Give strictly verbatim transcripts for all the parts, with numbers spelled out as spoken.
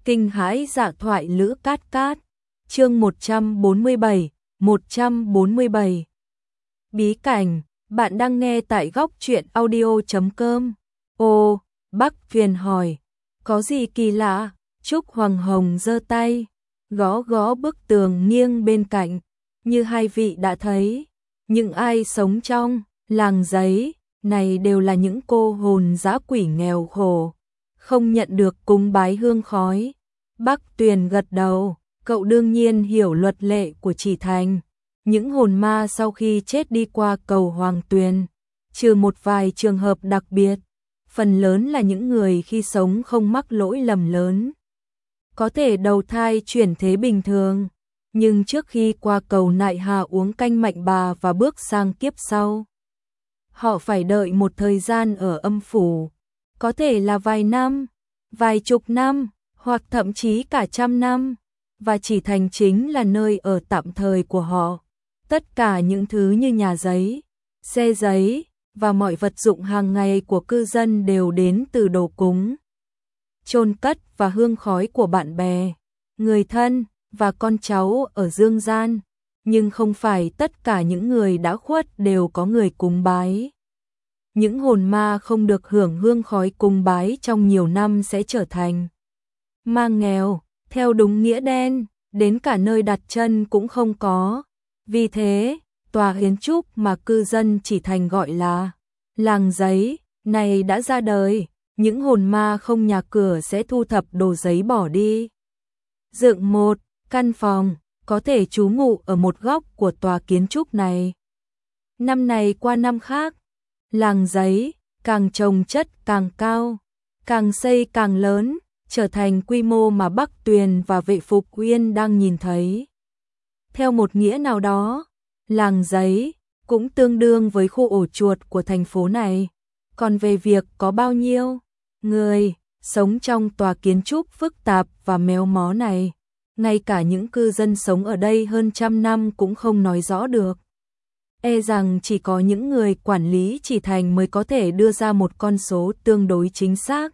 Kinh hãi dạ thoại Lữ Cát Cát. Chương một trăm bốn mươi bảy, một trăm bốn mươi bảy. Bí cảnh, bạn đang nghe tại góc truyện audio chấm com. Ô, Bắc Tuyền hỏi, có gì kỳ lạ? Trúc Hoàng Hồng giơ tay, gõ gõ bức tường nghiêng bên cạnh, như hai vị đã thấy, những ai sống trong làng giấy này đều là những cô hồn dã quỷ nghèo khổ, không nhận được cúng bái hương khói. Bắc Tuyền gật đầu, cậu đương nhiên hiểu luật lệ của Chỉ Thành. Những hồn ma sau khi chết đi qua cầu Hoàng Tuyền, trừ một vài trường hợp đặc biệt, phần lớn là những người khi sống không mắc lỗi lầm lớn, có thể đầu thai chuyển thế bình thường, nhưng trước khi qua cầu Nại Hà uống canh mạnh bà và bước sang kiếp sau, họ phải đợi một thời gian ở âm phủ, có thể là vài năm, vài chục năm, hoặc thậm chí cả trăm năm, và Chỉ Thành chính là nơi ở tạm thời của họ. Tất cả những thứ như nhà giấy, xe giấy và mọi vật dụng hàng ngày của cư dân đều đến từ đồ cúng, chôn cất và hương khói của bạn bè, người thân và con cháu ở dương gian, nhưng không phải tất cả những người đã khuất đều có người cúng bái. Những hồn ma không được hưởng hương khói cúng bái trong nhiều năm sẽ trở thành ma nghèo, theo đúng nghĩa đen, đến cả nơi đặt chân cũng không có. Vì thế, tòa kiến trúc mà cư dân Chỉ Thành gọi là làng giấy này đã ra đời, những hồn ma không nhà cửa sẽ thu thập đồ giấy bỏ đi, dựng một căn phòng, có thể trú ngụ ở một góc của tòa kiến trúc này. Năm này qua năm khác, làng giấy càng trồng chất càng cao, càng xây càng lớn, trở thành quy mô mà Bắc Tuyền và Vệ Phục Uyên đang nhìn thấy. Theo một nghĩa nào đó, làng giấy cũng tương đương với khu ổ chuột của thành phố này. Còn về việc có bao nhiêu người sống trong tòa kiến trúc phức tạp và méo mó này, ngay cả những cư dân sống ở đây hơn trăm năm cũng không nói rõ được. E rằng chỉ có những người quản lý Chỉ Thành mới có thể đưa ra một con số tương đối chính xác.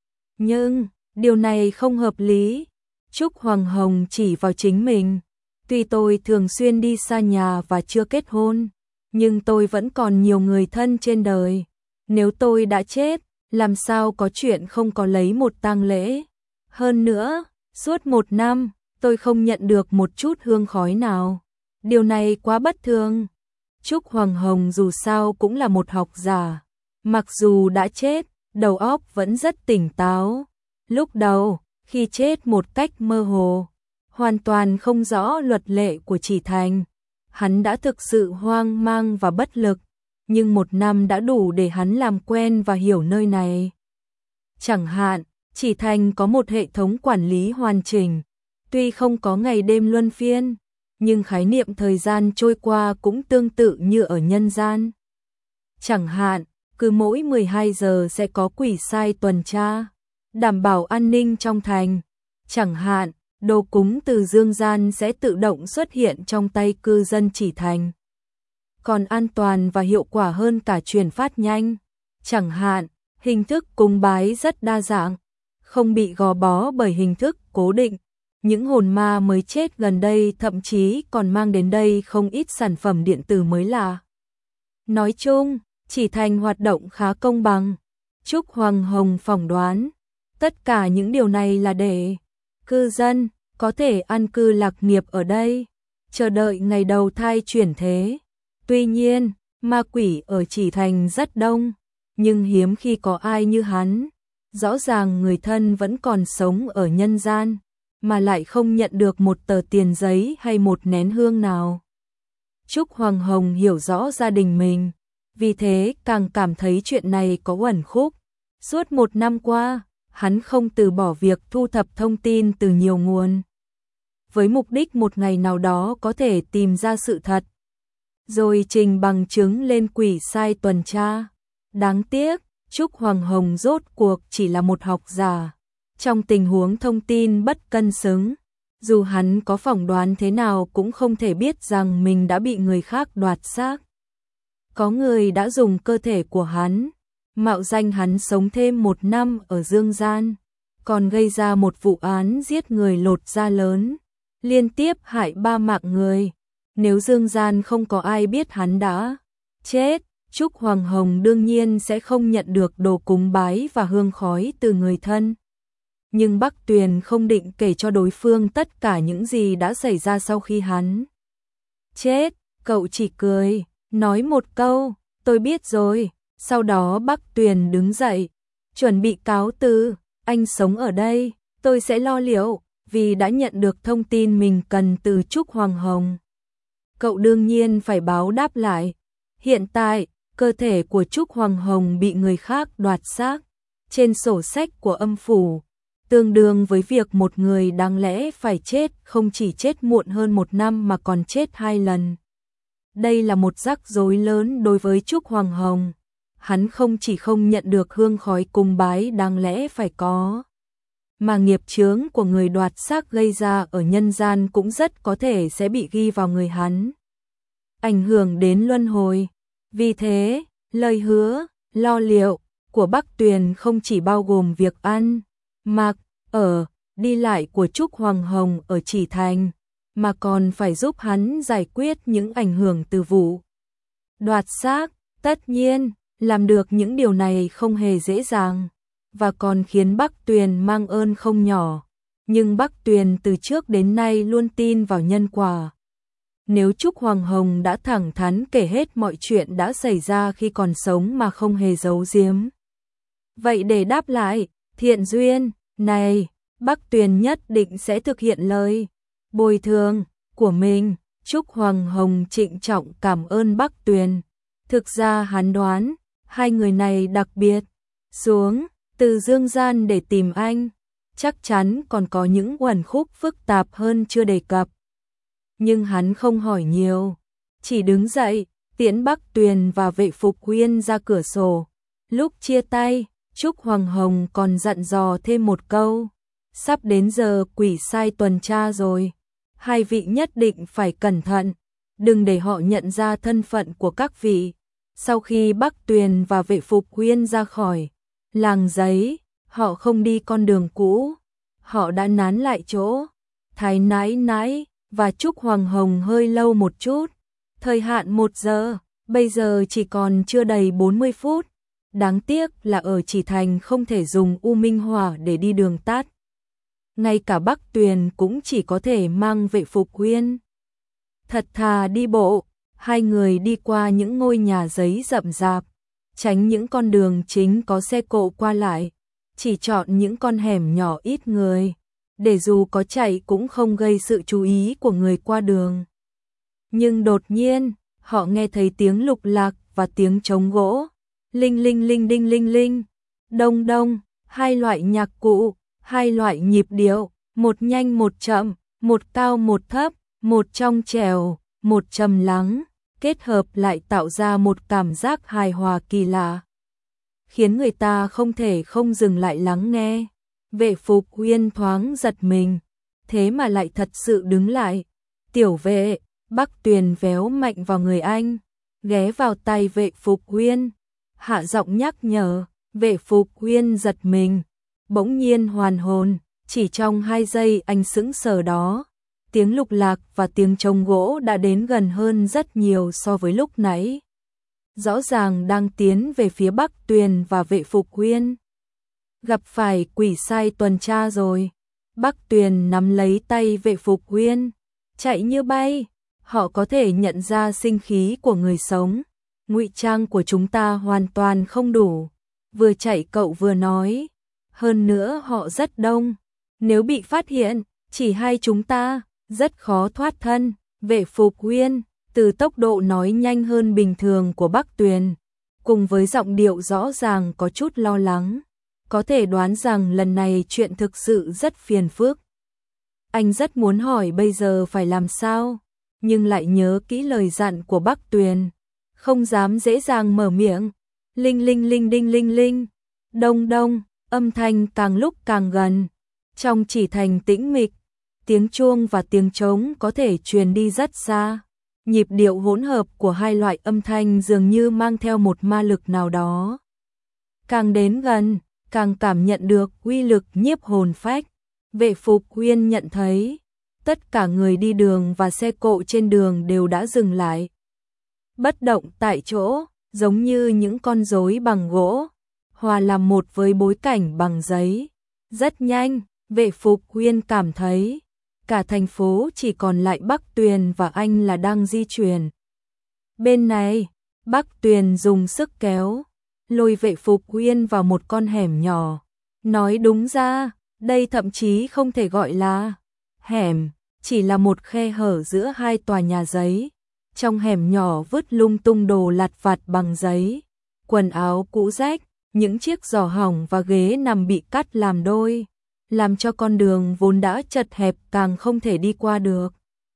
Nhưng, điều này không hợp lý. Trúc Hoàng Hồng chỉ vào chính mình. Tuy tôi thường xuyên đi xa nhà và chưa kết hôn, nhưng tôi vẫn còn nhiều người thân trên đời. Nếu tôi đã chết, làm sao có chuyện không có lấy một tang lễ? Hơn nữa, suốt một năm, tôi không nhận được một chút hương khói nào. Điều này quá bất thường. Trúc Hoàng Hồng dù sao cũng là một học giả. Mặc dù đã chết, đầu óc vẫn rất tỉnh táo. Lúc đầu, khi chết một cách mơ hồ, hoàn toàn không rõ luật lệ của Chỉ Thành, hắn đã thực sự hoang mang và bất lực, nhưng một năm đã đủ để hắn làm quen và hiểu nơi này. Chẳng hạn, Chỉ Thành có một hệ thống quản lý hoàn chỉnh, tuy không có ngày đêm luân phiên, nhưng khái niệm thời gian trôi qua cũng tương tự như ở nhân gian. Chẳng hạn, cứ mỗi mười hai giờ sẽ có quỷ sai tuần tra, đảm bảo an ninh trong thành. Chẳng hạn, đồ cúng từ dương gian sẽ tự động xuất hiện trong tay cư dân Chỉ Thành, còn an toàn và hiệu quả hơn cả truyền phát nhanh. Chẳng hạn, hình thức cúng bái rất đa dạng, không bị gò bó bởi hình thức cố định. Những hồn ma mới chết gần đây thậm chí còn mang đến đây không ít sản phẩm điện tử mới lạ. Nói chung, Chỉ Thành hoạt động khá công bằng. Trúc Hoàng Hồng phỏng đoán, tất cả những điều này là để cư dân có thể an cư lạc nghiệp ở đây, chờ đợi ngày đầu thai chuyển thế. Tuy nhiên, ma quỷ ở Chỉ Thành rất đông, nhưng hiếm khi có ai như hắn. Rõ ràng người thân vẫn còn sống ở nhân gian, mà lại không nhận được một tờ tiền giấy hay một nén hương nào. Trúc Hoàng Hồng hiểu rõ gia đình mình, vì thế càng cảm thấy chuyện này có uẩn khúc. Suốt một năm qua, hắn không từ bỏ việc thu thập thông tin từ nhiều nguồn, với mục đích một ngày nào đó có thể tìm ra sự thật, rồi trình bằng chứng lên quỷ sai tuần tra. Đáng tiếc, Trúc Hoàng Hồng rốt cuộc chỉ là một học giả. Trong tình huống thông tin bất cân xứng, dù hắn có phỏng đoán thế nào cũng không thể biết rằng mình đã bị người khác đoạt xác. Có người đã dùng cơ thể của hắn, mạo danh hắn sống thêm một năm ở dương gian. còn gây ra một vụ án giết người lột da lớn, liên tiếp hại ba mạng người. Nếu dương gian không có ai biết hắn đã chết, Trúc Hoàng Hồng đương nhiên sẽ không nhận được đồ cúng bái và hương khói từ người thân. Nhưng Bắc Tuyền không định kể cho đối phương tất cả những gì đã xảy ra sau khi hắn chết, cậu chỉ cười, nói một câu, tôi biết rồi. Sau đó Bắc Tuyền đứng dậy, chuẩn bị cáo từ, anh sống ở đây, tôi sẽ lo liệu, vì đã nhận được thông tin mình cần từ Trúc Hoàng Hồng. Cậu đương nhiên phải báo đáp lại. Hiện tại, cơ thể của Trúc Hoàng Hồng bị người khác đoạt xác, trên sổ sách của âm phủ, tương đương với việc một người đáng lẽ phải chết không chỉ chết muộn hơn một năm mà còn chết hai lần. Đây là một rắc rối lớn đối với Trúc Hoàng Hồng. Hắn không chỉ không nhận được hương khói cung bái đáng lẽ phải có, mà nghiệp chướng của người đoạt xác gây ra ở nhân gian cũng rất có thể sẽ bị ghi vào người hắn, ảnh hưởng đến luân hồi. Vì thế, lời hứa, lo liệu của Bắc Tuyền không chỉ bao gồm việc ăn, mặc, ở, đi lại của Trúc Hoàng Hồng ở Chỉ Thành, mà còn phải giúp hắn giải quyết những ảnh hưởng từ vụ đoạt xác. Tất nhiên, làm được những điều này không hề dễ dàng, và còn khiến Bắc Tuyền mang ơn không nhỏ. Nhưng Bắc Tuyền từ trước đến nay luôn tin vào nhân quả. Nếu Trúc Hoàng Hồng đã thẳng thắn kể hết mọi chuyện đã xảy ra khi còn sống mà không hề giấu giếm, vậy để đáp lại thiện duyên này, Bắc Tuyền nhất định sẽ thực hiện lời bồi thường của mình. Trúc Hoàng Hồng trịnh trọng cảm ơn Bắc Tuyền. Thực ra hắn đoán hai người này đặc biệt xuống từ dương gian để tìm anh, chắc chắn còn có những uẩn khúc phức tạp hơn chưa đề cập. Nhưng hắn không hỏi nhiều, chỉ đứng dậy, tiễn Bắc Tuyền và Vệ Phục Huyên ra cửa sổ. Lúc chia tay, Trúc Hoàng Hồng còn dặn dò thêm một câu, sắp đến giờ quỷ sai tuần tra rồi, hai vị nhất định phải cẩn thận, đừng để họ nhận ra thân phận của các vị. Sau khi Bắc Tuyền và Vệ Phục Huyên ra khỏi làng giấy, họ không đi con đường cũ, họ đã nán lại chỗ Thái nãi nãi và Trúc Hoàng Hồng hơi lâu một chút. Thời hạn một giờ, bây giờ chỉ còn chưa đầy bốn mươi phút. Đáng tiếc là ở Chỉ Thành không thể dùng U Minh Hỏa để đi đường tắt. Ngay cả Bắc Tuyền cũng chỉ có thể mang Vệ Phục Huyên thật thà đi bộ. Hai người đi qua những ngôi nhà giấy rậm rạp, tránh những con đường chính có xe cộ qua lại, chỉ chọn những con hẻm nhỏ ít người, để dù có chạy cũng không gây sự chú ý của người qua đường. Nhưng đột nhiên, họ nghe thấy tiếng lục lạc và tiếng trống gỗ, linh linh linh đinh linh linh, đông đông, hai loại nhạc cụ, hai loại nhịp điệu, một nhanh một chậm, một cao một thấp, một trong trẻo, một trầm lắng, kết hợp lại tạo ra một cảm giác hài hòa kỳ lạ, khiến người ta không thể không dừng lại lắng nghe. Vệ Phục Huyên thoáng giật mình, thế mà lại thật sự đứng lại. Tiểu Vệ, Bắc Tuyền véo mạnh vào người anh, ghé vào tay Vệ Phục Huyên, hạ giọng nhắc nhở. Vệ Phục Huyên giật mình, bỗng nhiên hoàn hồn, chỉ trong hai giây anh sững sờ đó. Tiếng lục lạc và tiếng trống gỗ đã đến gần hơn rất nhiều so với lúc nãy. Rõ ràng đang tiến về phía Bắc Tuyền và Vệ Phục Huyên. Gặp phải quỷ sai tuần tra rồi. Bắc Tuyền nắm lấy tay Vệ Phục Huyên, chạy như bay. Họ có thể nhận ra sinh khí của người sống. Ngụy trang của chúng ta hoàn toàn không đủ. Vừa chạy cậu vừa nói. Hơn nữa họ rất đông. Nếu bị phát hiện, chỉ hai chúng ta, rất khó thoát thân. Vệ Phục Huyên, từ tốc độ nói nhanh hơn bình thường của Bắc Tuyền, cùng với giọng điệu rõ ràng có chút lo lắng, có thể đoán rằng lần này chuyện thực sự rất phiền phức. Anh rất muốn hỏi bây giờ phải làm sao, nhưng lại nhớ kỹ lời dặn của Bắc Tuyền, không dám dễ dàng mở miệng. Linh linh linh đinh linh linh, đông đông, âm thanh càng lúc càng gần. Trong Chỉ Thành tĩnh mịch, tiếng chuông và tiếng trống có thể truyền đi rất xa. Nhịp điệu hỗn hợp của hai loại âm thanh dường như mang theo một ma lực nào đó. Càng đến gần, càng càng cảm nhận được uy lực nhiếp hồn phách. Vệ Phục Uyên nhận thấy, tất cả người đi đường và xe cộ trên đường đều đã dừng lại. Bất động tại chỗ, giống như những con rối bằng gỗ, hòa làm một với bối cảnh bằng giấy. Rất nhanh, Vệ Phục Uyên cảm thấy, cả thành phố chỉ còn lại Bắc Tuyền và anh là đang di chuyển. Bên này, Bắc Tuyền dùng sức kéo, lôi Vệ Phục Uyên vào một con hẻm nhỏ. Nói đúng ra, đây thậm chí không thể gọi là hẻm, chỉ là một khe hở giữa hai tòa nhà giấy. Trong hẻm nhỏ vứt lung tung đồ lặt vặt bằng giấy, quần áo cũ rách, những chiếc giỏ hỏng và ghế nằm bị cắt làm đôi, làm cho con đường vốn đã chật hẹp càng không thể đi qua được.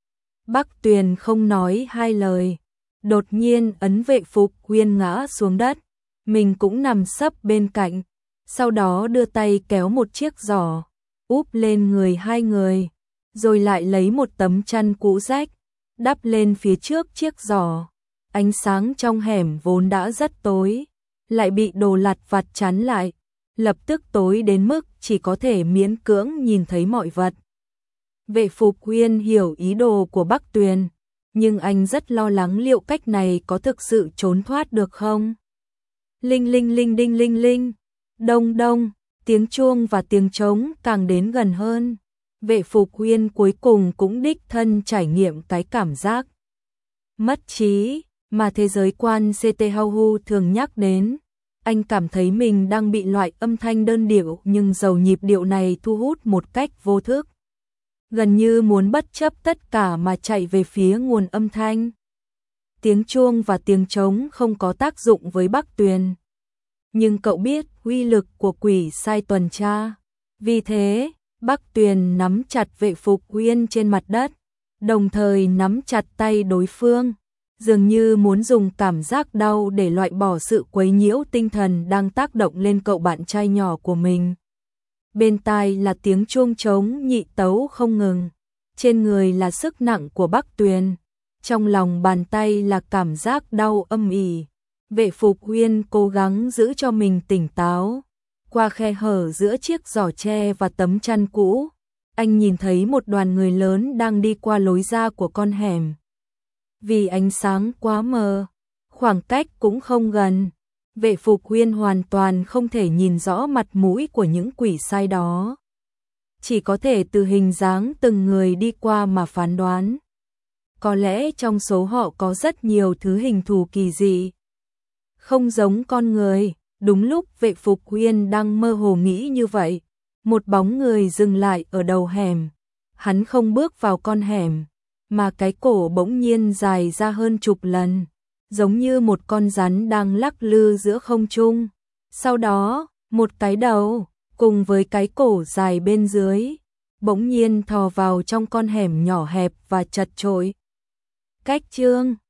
Bắc Tuyền không nói hai lời, đột nhiên ấn Vệ Phục Uyên ngã xuống đất, mình cũng nằm sấp bên cạnh, sau đó đưa tay kéo một chiếc giỏ, úp lên người hai người, rồi lại lấy một tấm chăn cũ rách, đắp lên phía trước chiếc giỏ. Ánh sáng trong hẻm vốn đã rất tối, lại bị đồ lặt vặt chắn lại, lập tức tối đến mức chỉ có thể miễn cưỡng nhìn thấy mọi vật. Vệ Phục Uyên hiểu ý đồ của Bắc Tuyền, nhưng anh rất lo lắng liệu cách này có thực sự trốn thoát được không. Linh linh linh đinh linh linh, đông đông, tiếng chuông và tiếng trống càng đến gần hơn. Vệ Phục Uyên cuối cùng cũng đích thân trải nghiệm cái cảm giác mất trí mà thế giới quan xê tê Hau Hu thường nhắc đến. Anh cảm thấy mình đang bị loại âm thanh đơn điệu nhưng giàu nhịp điệu này thu hút một cách vô thức, gần như muốn bất chấp tất cả mà chạy về phía nguồn âm thanh. Tiếng chuông và tiếng trống không có tác dụng với Bắc Tuyền, nhưng cậu biết uy lực của quỷ sai tuần tra. Vì thế, Bắc Tuyền nắm chặt Vệ Phục Uyên trên mặt đất, đồng thời nắm chặt tay đối phương, dường như muốn dùng cảm giác đau để loại bỏ sự quấy nhiễu tinh thần đang tác động lên cậu bạn trai nhỏ của mình. Bên tai là tiếng chuông trống nhị tấu không ngừng, trên người là sức nặng của Bắc Tuyền, trong lòng bàn tay là cảm giác đau âm ỉ. Vệ Phục Uyên cố gắng giữ cho mình tỉnh táo. Qua khe hở giữa chiếc giỏ tre và tấm chăn cũ, anh nhìn thấy một đoàn người lớn đang đi qua lối ra của con hẻm. Vì ánh sáng quá mờ, khoảng cách cũng không gần, Vệ Phục Uyên hoàn toàn không thể nhìn rõ mặt mũi của những quỷ sai đó. Chỉ có thể từ hình dáng từng người đi qua mà phán đoán. Có lẽ trong số họ có rất nhiều thứ hình thù kỳ dị, không giống con người. Đúng lúc Vệ Phục Uyên đang mơ hồ nghĩ như vậy, một bóng người dừng lại ở đầu hẻm. Hắn không bước vào con hẻm, mà cái cổ bỗng nhiên dài ra hơn chục lần, giống như một con rắn đang lắc lư giữa không trung. Sau đó, một cái đầu, cùng với cái cổ dài bên dưới, bỗng nhiên thò vào trong con hẻm nhỏ hẹp và chật chội. Cách chương